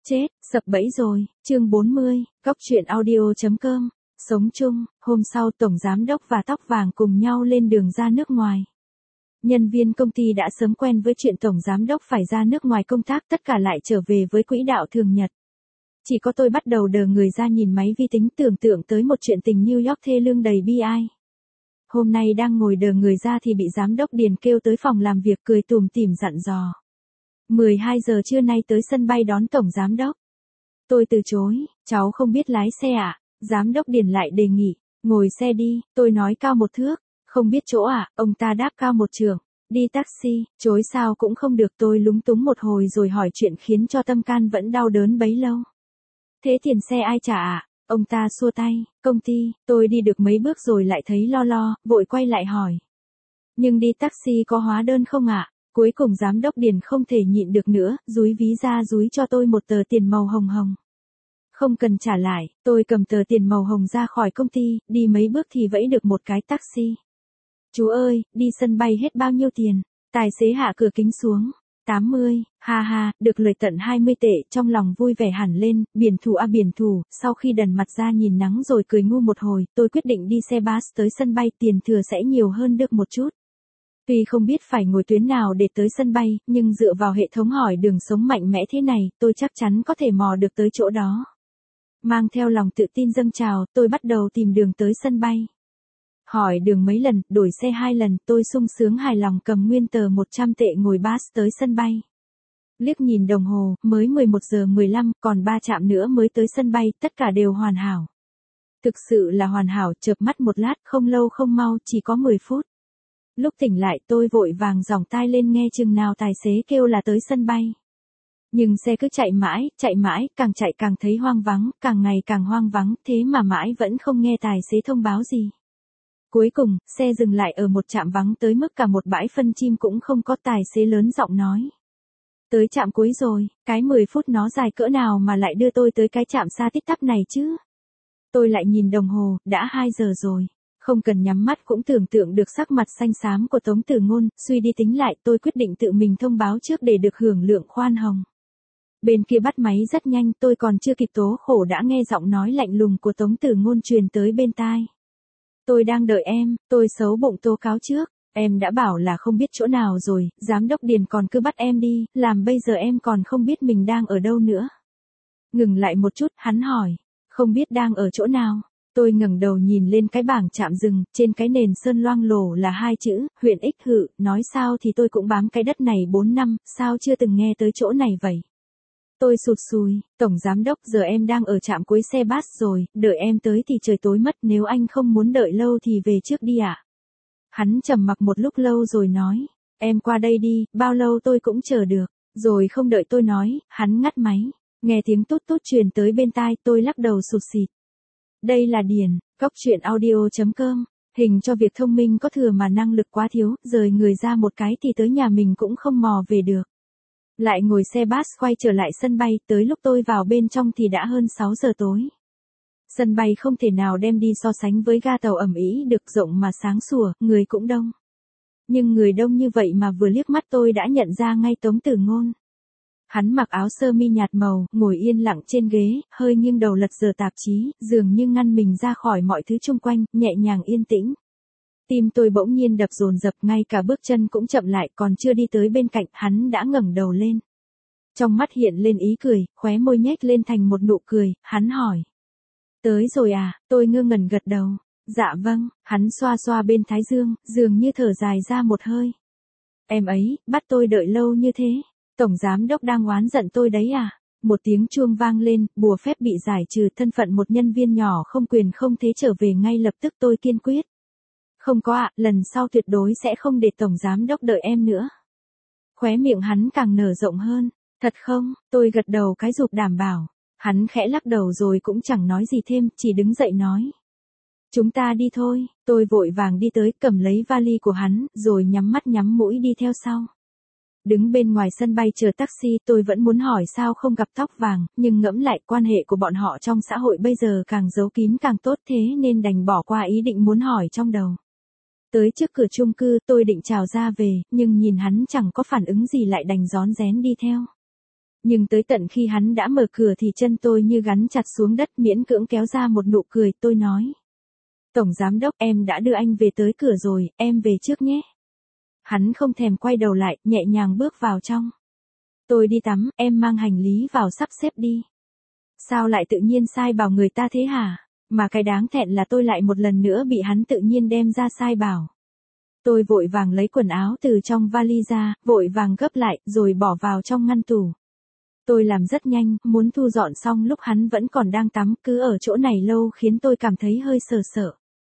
Chết, sập bẫy rồi, chương 40, góc truyện audio.com, sống chung, hôm sau Tổng Giám đốc và Tóc Vàng cùng nhau lên đường ra nước ngoài. Nhân viên công ty đã sớm quen với chuyện Tổng Giám đốc phải ra nước ngoài công tác, tất cả lại trở về với quỹ đạo thường nhật. Chỉ có tôi bắt đầu đờ người ra nhìn máy vi tính tưởng tượng tới một chuyện tình New York thê lương đầy bi ai. Hôm nay đang ngồi đờ người ra thì bị Giám đốc Điền kêu tới phòng làm việc cười tủm tỉm dặn dò. 12 giờ trưa nay tới sân bay đón Tổng Giám đốc. Tôi từ chối, cháu không biết lái xe ạ. Giám đốc Điền lại đề nghị, ngồi xe đi, tôi nói cao 1 thước, không biết chỗ ạ, ông ta đáp cao 1 trượng, đi taxi, chối sao cũng không được, tôi lúng túng một hồi rồi hỏi chuyện khiến cho tâm can vẫn đau đớn bấy lâu. Thế tiền xe ai trả ạ? Ông ta xua tay, công ty, tôi đi được mấy bước rồi lại thấy lo, vội quay lại hỏi. Nhưng đi taxi có hóa đơn không ạ? Cuối cùng Giám đốc Điền không thể nhịn được nữa, dúi ví ra dúi cho tôi một tờ tiền màu hồng hồng. Không cần trả lại, tôi cầm tờ tiền màu hồng ra khỏi công ty, đi mấy bước thì vẫy được một cái taxi. Chú ơi, đi sân bay hết bao nhiêu tiền? Tài xế hạ cửa kính xuống. 80, ha, được lời tận 20 tệ, trong lòng vui vẻ hẳn lên, biển thủ, sau khi đần mặt ra nhìn nắng rồi cười ngu một hồi, tôi quyết định đi xe bus tới sân bay, tiền thừa sẽ nhiều hơn được một chút. Tuy không biết phải ngồi tuyến nào để tới sân bay, nhưng dựa vào hệ thống hỏi đường sống mạnh mẽ thế này, tôi chắc chắn có thể mò được tới chỗ đó. Mang theo lòng tự tin dâng trào, tôi bắt đầu tìm đường tới sân bay. Hỏi đường mấy lần, đổi xe 2 lần, tôi sung sướng hài lòng cầm nguyên tờ 100 tệ ngồi bus tới sân bay. Liếc nhìn đồng hồ, mới 11 giờ 15, còn 3 trạm nữa mới tới sân bay, tất cả đều hoàn hảo. Thực sự là hoàn hảo, chợp mắt một lát, không lâu không mau, chỉ có 10 phút. Lúc tỉnh lại tôi vội vàng giỏng tai lên nghe chừng nào tài xế kêu là tới sân bay. Nhưng xe cứ chạy mãi, càng chạy càng thấy hoang vắng, càng ngày càng hoang vắng, thế mà mãi vẫn không nghe tài xế thông báo gì. Cuối cùng, xe dừng lại ở một trạm vắng tới mức cả một bãi phân chim cũng không có, tài xế lớn giọng nói. Tới trạm cuối rồi, cái 10 phút nó dài cỡ nào mà lại đưa tôi tới cái trạm xa tít tắp này chứ? Tôi lại nhìn đồng hồ, đã 2 giờ rồi. Không cần nhắm mắt cũng tưởng tượng được sắc mặt xanh xám của Tống Tử Ngôn, suy đi tính lại tôi quyết định tự mình thông báo trước để được hưởng lượng khoan hồng. Bên kia bắt máy rất nhanh, tôi còn chưa kịp tố khổ đã nghe giọng nói lạnh lùng của Tống Tử Ngôn truyền tới bên tai. Tôi đang đợi em, tôi xấu bụng tố cáo trước, em đã bảo là không biết chỗ nào rồi, Giám đốc Điền còn cứ bắt em đi, làm bây giờ em còn không biết mình đang ở đâu nữa. Ngừng lại một chút, hắn hỏi, không biết đang ở chỗ nào? Tôi ngẩng đầu nhìn lên cái bảng trạm dừng, trên cái nền sơn loang lổ là 2 chữ, huyện Ích Hự, nói sao thì tôi cũng bám cái đất này 4 năm, sao chưa từng nghe tới chỗ này vậy? Tôi sụt sùi, Tổng Giám đốc giờ em đang ở trạm cuối xe bus rồi, đợi em tới thì trời tối mất, nếu anh không muốn đợi lâu thì về trước đi ạ. Hắn trầm mặc một lúc lâu rồi nói, em qua đây đi, bao lâu tôi cũng chờ được, rồi không đợi tôi nói, hắn ngắt máy, nghe tiếng tút tút truyền tới bên tai, tôi lắc đầu sụt sịt. Đây là Điền, góc truyện audio.com, hình cho việc thông minh có thừa mà năng lực quá thiếu, rời người ra một cái thì tới nhà mình cũng không mò về được. Lại ngồi xe bus quay trở lại sân bay, tới lúc tôi vào bên trong thì đã hơn 6 giờ tối. Sân bay không thể nào đem đi so sánh với ga tàu ầm ĩ được, rộng mà sáng sủa, người cũng đông. Nhưng người đông như vậy mà vừa liếc mắt tôi đã nhận ra ngay Tống Tử Ngôn. Hắn mặc áo sơ mi nhạt màu, ngồi yên lặng trên ghế, hơi nghiêng đầu lật dở tạp chí, dường như ngăn mình ra khỏi mọi thứ xung quanh, nhẹ nhàng yên tĩnh. Tim tôi bỗng nhiên đập dồn dập, ngay cả bước chân cũng chậm lại, còn chưa đi tới bên cạnh, hắn đã ngẩng đầu lên. Trong mắt hiện lên ý cười, khóe môi nhếch lên thành một nụ cười, hắn hỏi. Tới rồi à, tôi ngơ ngẩn gật đầu. Dạ vâng, hắn xoa xoa bên thái dương, dường như thở dài ra một hơi. Em ấy, bắt tôi đợi lâu như thế. Tổng Giám đốc đang oán giận tôi đấy à? Một tiếng chuông vang lên, bùa phép bị giải trừ, thân phận một nhân viên nhỏ không quyền không thế trở về ngay lập tức, tôi kiên quyết. Không có ạ, lần sau tuyệt đối sẽ không để Tổng Giám đốc đợi em nữa. Khóe miệng hắn càng nở rộng hơn. Thật không? Tôi gật đầu cái rụp đảm bảo. Hắn khẽ lắc đầu rồi cũng chẳng nói gì thêm, chỉ đứng dậy nói. Chúng ta đi thôi. Tôi vội vàng đi tới, cầm lấy vali của hắn, rồi nhắm mắt nhắm mũi đi theo sau. Đứng bên ngoài sân bay chờ taxi, tôi vẫn muốn hỏi sao không gặp Tóc Vàng, nhưng ngẫm lại quan hệ của bọn họ trong xã hội bây giờ càng giấu kín càng tốt, thế nên đành bỏ qua ý định muốn hỏi trong đầu. Tới trước cửa chung cư, tôi định chào ra về, nhưng nhìn hắn chẳng có phản ứng gì lại đành rón rén đi theo. Nhưng tới tận khi hắn đã mở cửa thì chân tôi như gắn chặt xuống đất, miễn cưỡng kéo ra một nụ cười, tôi nói. Tổng giám đốc, em đã đưa anh về tới cửa rồi, em về trước nhé. Hắn không thèm quay đầu lại, nhẹ nhàng bước vào trong. Tôi đi tắm, em mang hành lý vào sắp xếp đi. Sao lại tự nhiên sai bảo người ta thế hả? Mà cái đáng thẹn là tôi lại một lần nữa bị hắn tự nhiên đem ra sai bảo. Tôi vội vàng lấy quần áo từ trong vali ra, vội vàng gấp lại, rồi bỏ vào trong ngăn tủ. Tôi làm rất nhanh, muốn thu dọn xong lúc hắn vẫn còn đang tắm, cứ ở chỗ này lâu khiến tôi cảm thấy hơi sợ sợ.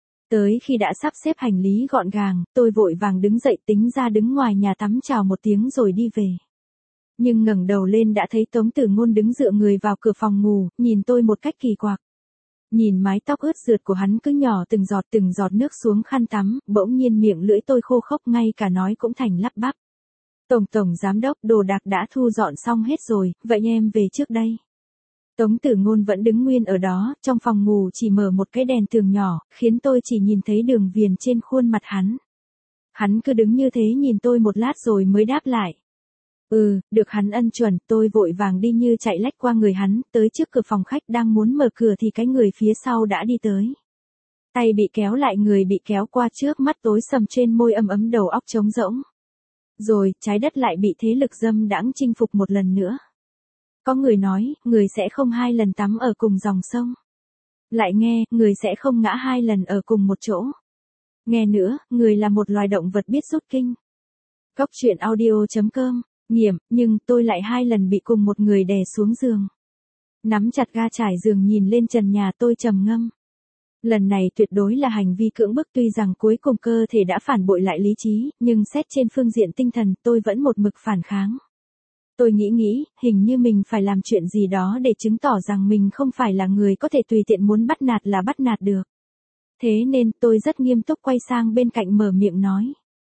Tới khi đã sắp xếp hành lý gọn gàng, tôi vội vàng đứng dậy tính ra đứng ngoài nhà tắm chào một tiếng rồi đi về. Nhưng ngẩng đầu lên đã thấy Tống Tử Ngôn đứng dựa người vào cửa phòng ngủ, nhìn tôi một cách kỳ quặc. Nhìn mái tóc ướt rượt của hắn cứ nhỏ từng giọt nước xuống khăn tắm, bỗng nhiên miệng lưỡi tôi khô khốc, ngay cả nói cũng thành lắp bắp. Tổng giám đốc, đồ đạc đã thu dọn xong hết rồi, vậy em về trước đây. Tống Tử Ngôn vẫn đứng nguyên ở đó, trong phòng ngủ chỉ mở một cái đèn tường nhỏ, khiến tôi chỉ nhìn thấy đường viền trên khuôn mặt hắn. Hắn cứ đứng như thế nhìn tôi một lát rồi mới đáp lại. Được, hắn ân chuẩn. Tôi vội vàng đi như chạy lách qua người hắn, tới trước cửa phòng khách đang muốn mở cửa thì cái người phía sau đã đi tới. Tay bị kéo lại, người bị kéo qua trước, mắt tối sầm, trên môi ấm đầu óc trống rỗng. Rồi, trái đất lại bị thế lực dâm đãng chinh phục một lần nữa. Có người nói, người sẽ không 2 lần tắm ở cùng dòng sông. Lại nghe, người sẽ không ngã 2 lần ở cùng một chỗ. Nghe nữa, người là một loài động vật biết rút kinh. Góc truyện audio.com. Nghiệm, nhưng tôi lại 2 lần bị cùng một người đè xuống giường. Nắm chặt ga trải giường nhìn lên trần nhà, tôi trầm ngâm. Lần này tuyệt đối là hành vi cưỡng bức, tuy rằng cuối cùng cơ thể đã phản bội lại lý trí, nhưng xét trên phương diện tinh thần tôi vẫn một mực phản kháng. Tôi nghĩ, hình như mình phải làm chuyện gì đó để chứng tỏ rằng mình không phải là người có thể tùy tiện muốn bắt nạt là bắt nạt được. Thế nên tôi rất nghiêm túc quay sang bên cạnh mở miệng nói.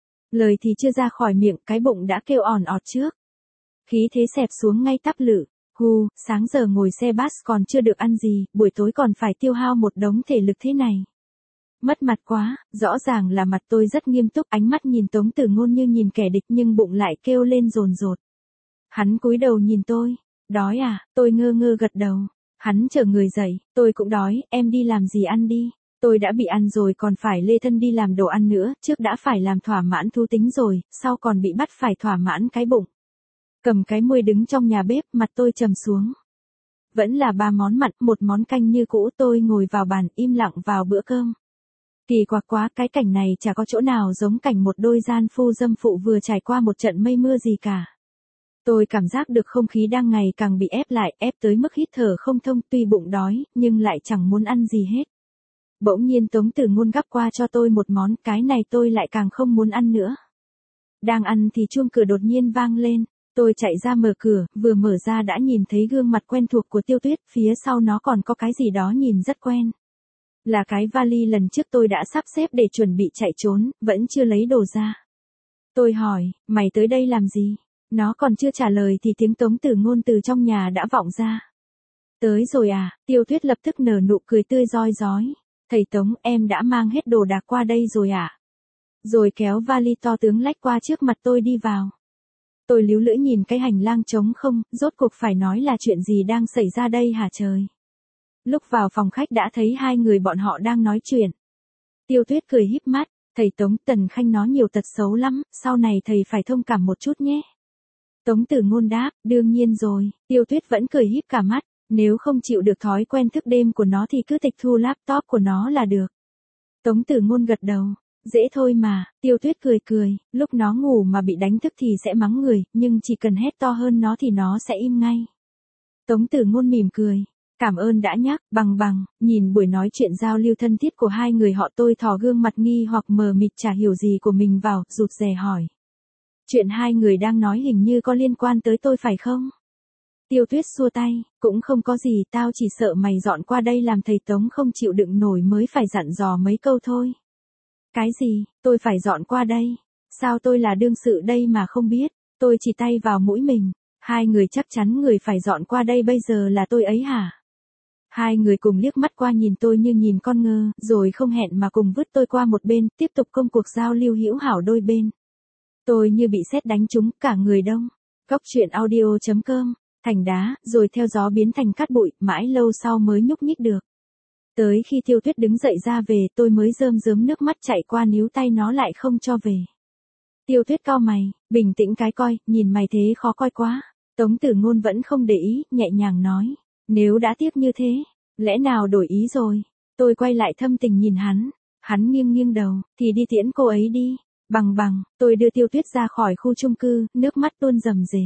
Lời thì chưa ra khỏi miệng, cái bụng đã kêu ỏn ọt trước. Khí thế xẹp xuống ngay tắp lự. Sáng giờ ngồi xe bus còn chưa được ăn gì, buổi tối còn phải tiêu hao một đống thể lực thế này. Mất mặt quá, rõ ràng là mặt tôi rất nghiêm túc, ánh mắt nhìn Tống Tử Ngôn như nhìn kẻ địch, nhưng bụng lại kêu lên dồn dột. Hắn cúi đầu nhìn tôi. Đói à? Tôi ngơ ngơ gật đầu. Hắn chở người dậy, tôi cũng đói, em đi làm gì ăn đi. Tôi đã bị ăn rồi còn phải lê thân đi làm đồ ăn nữa, trước đã phải làm thỏa mãn thú tính rồi, sau còn bị bắt phải thỏa mãn cái bụng. Cầm cái muôi đứng trong nhà bếp, mặt tôi trầm xuống. Vẫn là 3 món mặn, 1 món canh như cũ. Tôi ngồi vào bàn im lặng vào bữa cơm. Kỳ quặc quá, cái cảnh này chả có chỗ nào giống cảnh một đôi gian phu dâm phụ vừa trải qua một trận mây mưa gì cả. Tôi cảm giác được không khí đang ngày càng bị ép lại, ép tới mức hít thở không thông, tuy bụng đói, nhưng lại chẳng muốn ăn gì hết. Bỗng nhiên Tống Tử Ngôn gắp qua cho tôi một món, cái này tôi lại càng không muốn ăn nữa. Đang ăn thì chuông cửa đột nhiên vang lên, tôi chạy ra mở cửa, vừa mở ra đã nhìn thấy gương mặt quen thuộc của Tiêu Tuyết, phía sau nó còn có cái gì đó nhìn rất quen. Là cái vali lần trước tôi đã sắp xếp để chuẩn bị chạy trốn, vẫn chưa lấy đồ ra. Tôi hỏi, mày tới đây làm gì? Nó còn chưa trả lời thì tiếng Tống Tử Ngôn từ trong nhà đã vọng ra. Tới rồi à? Tiêu Tuyết lập tức nở nụ cười tươi rói rói. Thầy Tống, em đã mang hết đồ đạc qua đây rồi à? Rồi kéo vali to tướng lách qua trước mặt tôi đi vào. Tôi líu lưỡi nhìn cái hành lang trống không, rốt cuộc phải nói là chuyện gì đang xảy ra đây hả trời? Lúc vào phòng khách đã thấy 2 người bọn họ đang nói chuyện. Tiêu Tuyết cười híp mắt, thầy Tống, Tần Khanh nó nhiều tật xấu lắm, sau này thầy phải thông cảm một chút nhé. Tống Tử Ngôn đáp, đương nhiên rồi. Tiêu Tuyết vẫn cười híp cả mắt, nếu không chịu được thói quen thức đêm của nó thì cứ tịch thu laptop của nó là được. Tống Tử Ngôn gật đầu, dễ thôi mà. Tiêu Tuyết cười, lúc nó ngủ mà bị đánh thức thì sẽ mắng người, nhưng chỉ cần hét to hơn nó thì nó sẽ im ngay. Tống Tử Ngôn mỉm cười, cảm ơn đã nhắc. Bằng, nhìn buổi nói chuyện giao lưu thân thiết của 2 người họ, tôi thò gương mặt nghi hoặc mờ mịt chả hiểu gì của mình vào, rụt rè hỏi. Chuyện 2 người đang nói hình như có liên quan tới tôi phải không? Tiêu Tuyết xua tay, cũng không có gì, tao chỉ sợ mày dọn qua đây làm thầy Tống không chịu đựng nổi mới phải dặn dò mấy câu thôi. Cái gì, tôi phải dọn qua đây? Sao tôi là đương sự đây mà không biết? Tôi chỉ tay vào mũi mình. 2 người chắc chắn người phải dọn qua đây bây giờ là tôi ấy hả? 2 người cùng liếc mắt qua nhìn tôi như nhìn con ngơ, rồi không hẹn mà cùng vứt tôi qua một bên, tiếp tục công cuộc giao lưu hữu hảo đôi bên. Tôi như bị sét đánh trúng, cả người đông. Góc truyện audio.com thành đá, rồi theo gió biến thành cát bụi, mãi lâu sau mới nhúc nhích được. Tới khi Tiêu Tuyết đứng dậy ra về, tôi mới rơm rớm nước mắt chạy qua níu tay nó lại không cho về. Tiêu Tuyết cau mày, bình tĩnh cái coi, nhìn mày thế khó coi quá. Tống Tử Ngôn vẫn không để ý, nhẹ nhàng nói, nếu đã tiếc như thế, lẽ nào đổi ý rồi? Tôi quay lại thâm tình nhìn hắn nghiêng nghiêng đầu, thì đi tiễn cô ấy đi. Bằng, tôi đưa Tiêu Tuyết ra khỏi khu chung cư, nước mắt tuôn rầm rề.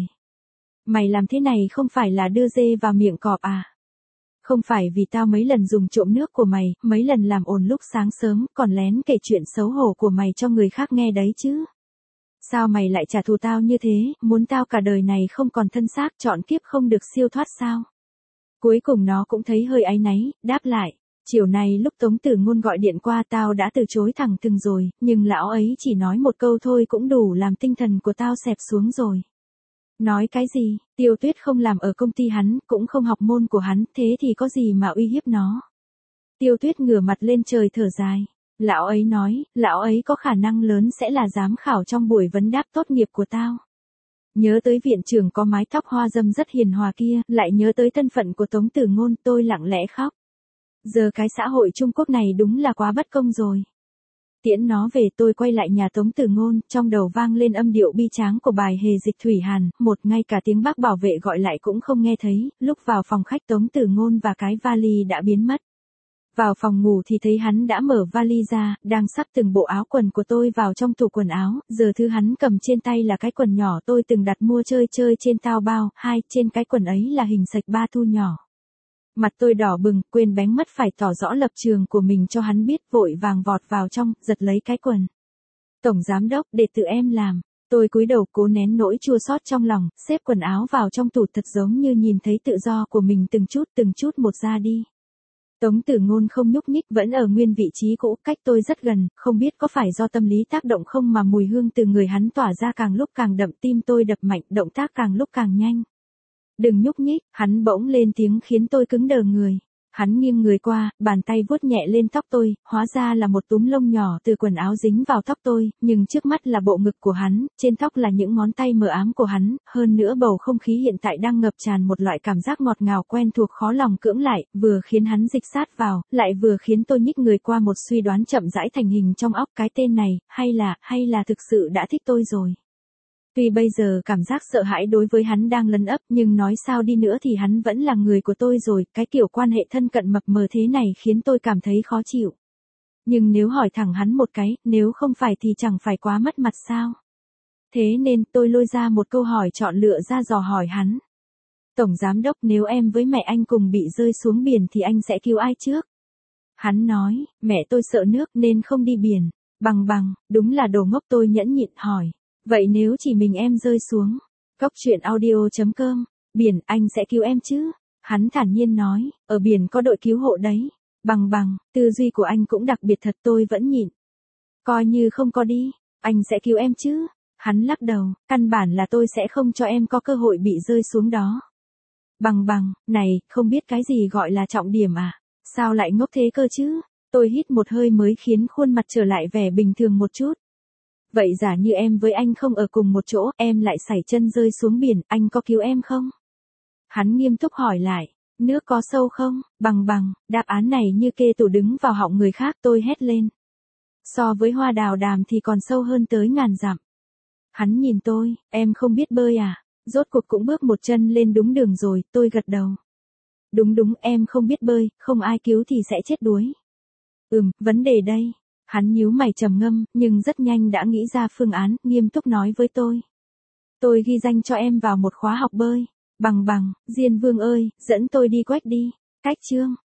Mày làm thế này không phải là đưa dê vào miệng cọp à? Không phải vì tao mấy lần dùng trộm nước của mày, mấy lần làm ồn lúc sáng sớm, còn lén kể chuyện xấu hổ của mày cho người khác nghe đấy chứ? Sao mày lại trả thù tao như thế, muốn tao cả đời này không còn thân xác, chọn kiếp không được siêu thoát sao? Cuối cùng nó cũng thấy hơi áy náy, đáp lại. Chiều nay lúc Tống Tử Ngôn gọi điện qua tao đã từ chối thẳng thừng rồi, nhưng lão ấy chỉ nói một câu thôi cũng đủ làm tinh thần của tao xẹp xuống rồi. Nói cái gì, Tiêu Tuyết không làm ở công ty hắn, cũng không học môn của hắn, thế thì có gì mà uy hiếp nó. Tiêu Tuyết ngửa mặt lên trời thở dài. Lão ấy nói, lão ấy có khả năng lớn sẽ là giám khảo trong buổi vấn đáp tốt nghiệp của tao. Nhớ tới viện trưởng có mái tóc hoa dâm rất hiền hòa kia, lại nhớ tới thân phận của Tống Tử Ngôn, tôi lặng lẽ khóc. Giờ cái xã hội Trung Quốc này đúng là quá bất công rồi. Tiễn nó về, tôi quay lại nhà Tống Tử Ngôn, trong đầu vang lên âm điệu bi tráng của bài Hề Dịch Thủy Hàn, ngay cả tiếng bác bảo vệ gọi lại cũng không nghe thấy. Lúc vào phòng khách, Tống Tử Ngôn và cái vali đã biến mất. Vào phòng ngủ thì thấy hắn đã mở vali ra, đang sắp từng bộ áo quần của tôi vào trong tủ quần áo, giờ thứ hắn cầm trên tay là cái quần nhỏ tôi từng đặt mua chơi trên Taobao, trên cái quần ấy là hình xạch ba thu nhỏ. Mặt tôi đỏ bừng, quên bén mất phải tỏ rõ lập trường của mình cho hắn biết, vội vàng vọt vào trong, giật lấy cái quần. Tổng giám đốc, để tự em làm. Tôi cúi đầu cố nén nỗi chua xót trong lòng, xếp quần áo vào trong tủ thật giống như nhìn thấy tự do của mình từng chút một ra đi. Tống Tử Ngôn không nhúc nhích, vẫn ở nguyên vị trí cũ, cách tôi rất gần, không biết có phải do tâm lý tác động không mà mùi hương từ người hắn tỏa ra càng lúc càng đậm, tim tôi đập mạnh, động tác càng lúc càng nhanh. Đừng nhúc nhích, hắn bỗng lên tiếng khiến tôi cứng đờ người. Hắn nghiêng người qua, bàn tay vuốt nhẹ lên tóc tôi, hóa ra là một túm lông nhỏ từ quần áo dính vào tóc tôi, nhưng trước mắt là bộ ngực của hắn, trên tóc là những ngón tay mờ ám của hắn, hơn nữa bầu không khí hiện tại đang ngập tràn một loại cảm giác ngọt ngào quen thuộc khó lòng cưỡng lại, vừa khiến hắn dịch sát vào, lại vừa khiến tôi nhích người qua, một suy đoán chậm rãi thành hình trong óc, cái tên này, hay là thực sự đã thích tôi rồi. Tuy bây giờ cảm giác sợ hãi đối với hắn đang lấn ấp, nhưng nói sao đi nữa thì hắn vẫn là người của tôi rồi, cái kiểu quan hệ thân cận mập mờ thế này khiến tôi cảm thấy khó chịu. Nhưng nếu hỏi thẳng hắn một cái, nếu không phải thì chẳng phải quá mất mặt sao? Thế nên tôi lôi ra một câu hỏi chọn lựa ra dò hỏi hắn. Tổng giám đốc, nếu em với mẹ anh cùng bị rơi xuống biển thì anh sẽ cứu ai trước? Hắn nói, mẹ tôi sợ nước nên không đi biển. Bằng, đúng là đồ ngốc, tôi nhẫn nhịn hỏi. Vậy nếu chỉ mình em rơi xuống, Cóc truyện audio.com, biển, anh sẽ cứu em chứ? Hắn thản nhiên nói, ở biển có đội cứu hộ đấy. Bằng, tư duy của anh cũng đặc biệt thật, tôi vẫn nhịn. Coi như không có đi, anh sẽ cứu em chứ? Hắn lắc đầu, căn bản là tôi sẽ không cho em có cơ hội bị rơi xuống đó. Bằng, này, không biết cái gì gọi là trọng điểm à? Sao lại ngốc thế cơ chứ? Tôi hít một hơi mới khiến khuôn mặt trở lại vẻ bình thường một chút. Vậy giả như em với anh không ở cùng một chỗ, em lại sảy chân rơi xuống biển, anh có cứu em không? Hắn nghiêm túc hỏi lại, nước có sâu không? Bằng, đáp án này như kê tủ đứng vào họng người khác, tôi hét lên. So với hoa đào đàm thì còn sâu hơn tới ngàn dặm. Hắn nhìn tôi, em không biết bơi à? Rốt cuộc cũng bước một chân lên đúng đường rồi, tôi gật đầu. Đúng, em không biết bơi, không ai cứu thì sẽ chết đuối. Vấn đề đây. Hắn nhíu mày trầm ngâm, nhưng rất nhanh đã nghĩ ra phương án, nghiêm túc nói với tôi. Tôi ghi danh cho em vào một khóa học bơi. Bằng, Diên Vương ơi, dẫn tôi đi quách đi. Cách chương.